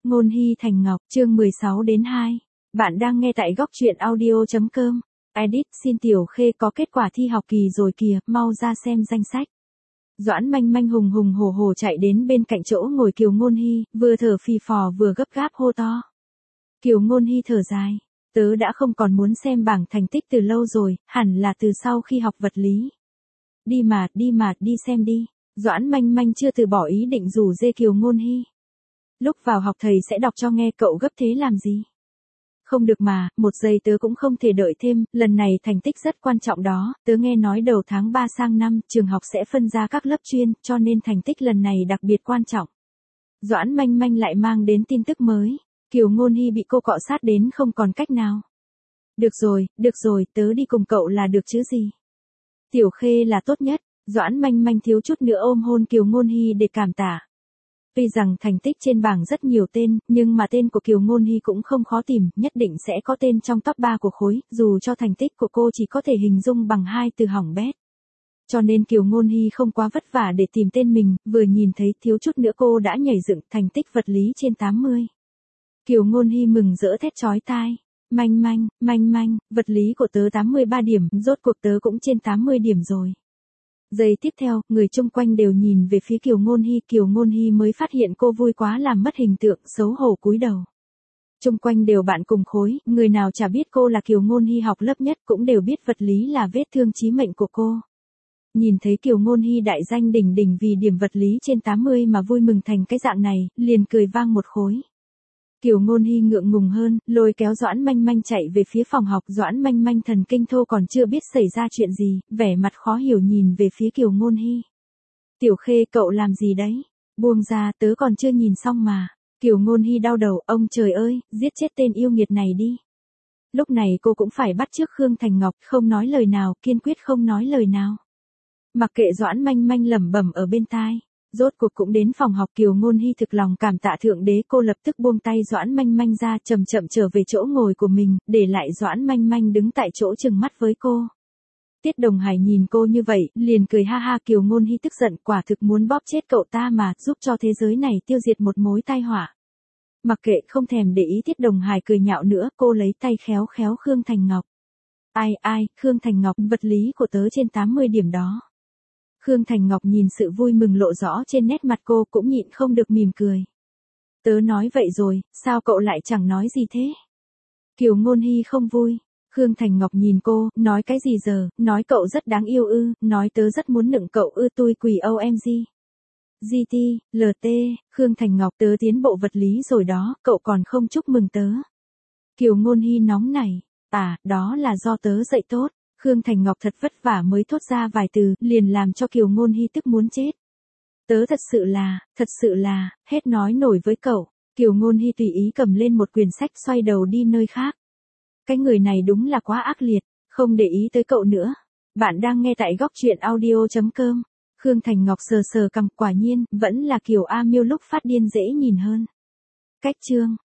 Ngôn Hy Thành Ngọc, chương 16 đến 2. Bạn đang nghe tại góc truyện audio.com. Edit, xin Tiểu Khê có kết quả thi học kỳ rồi kìa, mau ra xem danh sách. Doãn Manh Manh hùng hùng hổ hổ chạy đến bên cạnh chỗ ngồi Kiều Ngôn Hy, vừa thở phì phò vừa gấp gáp hô to. Kiều Ngôn Hy thở dài, tớ đã không còn muốn xem bảng thành tích từ lâu rồi, hẳn là từ sau khi học vật lý. Đi xem đi. Doãn Manh Manh chưa từ bỏ ý định rủ dê Kiều Ngôn Hy. Lúc vào học thầy sẽ đọc cho nghe, cậu gấp thế làm gì? Không được mà, một giây tớ cũng không thể đợi thêm, lần này thành tích rất quan trọng đó, tớ nghe nói đầu tháng 3 sang năm, trường học sẽ phân ra các lớp chuyên, cho nên thành tích lần này đặc biệt quan trọng. Doãn Manh Manh lại mang đến tin tức mới, Kiều Ngôn Hy bị cô cọ sát đến không còn cách nào. Được rồi, tớ đi cùng cậu là được chứ gì. Tiểu Khê là tốt nhất, Doãn Manh Manh thiếu chút nữa ôm hôn Kiều Ngôn Hy để cảm tạ. Tuy rằng thành tích trên bảng rất nhiều tên, nhưng mà tên của Kiều Ngôn Hy cũng không khó tìm, nhất định sẽ có tên trong top 3 của khối, dù cho thành tích của cô chỉ có thể hình dung bằng 2 từ hỏng bét. Cho nên Kiều Ngôn Hy không quá vất vả để tìm tên mình, vừa nhìn thấy thiếu chút nữa cô đã nhảy dựng thành tích vật lý trên 80. Kiều Ngôn Hy mừng rỡ thét chói tai. Manh Manh, vật lý của tớ 83 điểm, rốt cuộc tớ cũng trên 80 điểm rồi. Giây tiếp theo, người chung quanh đều nhìn về phía Kiều Ngôn Hy mới phát hiện cô vui quá làm mất hình tượng, xấu hổ cúi đầu. Chung quanh đều bạn cùng khối, người nào chả biết cô là Kiều Ngôn Hy học lớp nhất, cũng đều biết vật lý là vết thương chí mệnh của cô. Nhìn thấy Kiều Ngôn Hy đại danh đỉnh đỉnh vì điểm vật lý trên 80 mà vui mừng thành cái dạng này, liền cười vang một khối. Kiều Ngôn Hy ngượng ngùng hơn, lôi kéo Doãn Manh Manh chạy về phía phòng học. Doãn Manh Manh thần kinh thô còn chưa biết xảy ra chuyện gì, vẻ mặt khó hiểu nhìn về phía Kiều Ngôn Hy. Tiểu Khê, cậu làm gì đấy? Buông ra, tớ còn chưa nhìn xong mà. Kiều Ngôn Hy đau đầu, ông trời ơi, giết chết tên yêu nghiệt này đi. Lúc này cô cũng phải bắt chước Khương Thành Ngọc, không nói lời nào, kiên quyết không nói lời nào. Mặc kệ Doãn Manh Manh lẩm bẩm ở bên tai. Rốt cuộc cũng đến phòng học. Kiều Ngôn Hy thực lòng cảm tạ thượng đế, cô lập tức buông tay Doãn Manh Manh ra, chậm chậm trở về chỗ ngồi của mình, để lại Doãn Manh Manh đứng tại chỗ trừng mắt với cô. Tiết Đồng Hải nhìn cô như vậy, liền cười ha ha. Kiều Ngôn Hy tức giận, quả thực muốn bóp chết cậu ta mà, giúp cho thế giới này tiêu diệt một mối tai họa. Mặc kệ, không thèm để ý Tiết Đồng Hải cười nhạo nữa, cô lấy tay khéo khéo Khương Thành Ngọc. Ai, Khương Thành Ngọc, vật lý của tớ trên 80 điểm đó. Khương Thành Ngọc nhìn sự vui mừng lộ rõ trên nét mặt cô cũng nhịn không được mỉm cười. Tớ nói vậy rồi, sao cậu lại chẳng nói gì thế? Kiều Ngôn Hy không vui. Khương Thành Ngọc nhìn cô, nói cái gì giờ, nói cậu rất đáng yêu ư, nói tớ rất muốn nựng cậu ư, tôi quỳ OMG. GT, LT, Khương Thành Ngọc, tớ tiến bộ vật lý rồi đó, cậu còn không chúc mừng tớ. Kiều Ngôn Hy nóng nảy, đó là do tớ dạy tốt. Khương Thành Ngọc thật vất vả mới thốt ra vài từ, liền làm cho Kiều Ngôn Hy tức muốn chết. Tớ thật sự là, hết nói nổi với cậu. Kiều Ngôn Hy tùy ý cầm lên một quyển sách xoay đầu đi nơi khác. Cái người này đúng là quá ác liệt, không để ý tới cậu nữa. Bạn đang nghe tại góc truyện audio.com. Khương Thành Ngọc sờ sờ cằm, quả nhiên, vẫn là Kiều A Miêu lúc phát điên dễ nhìn hơn. Cách chương.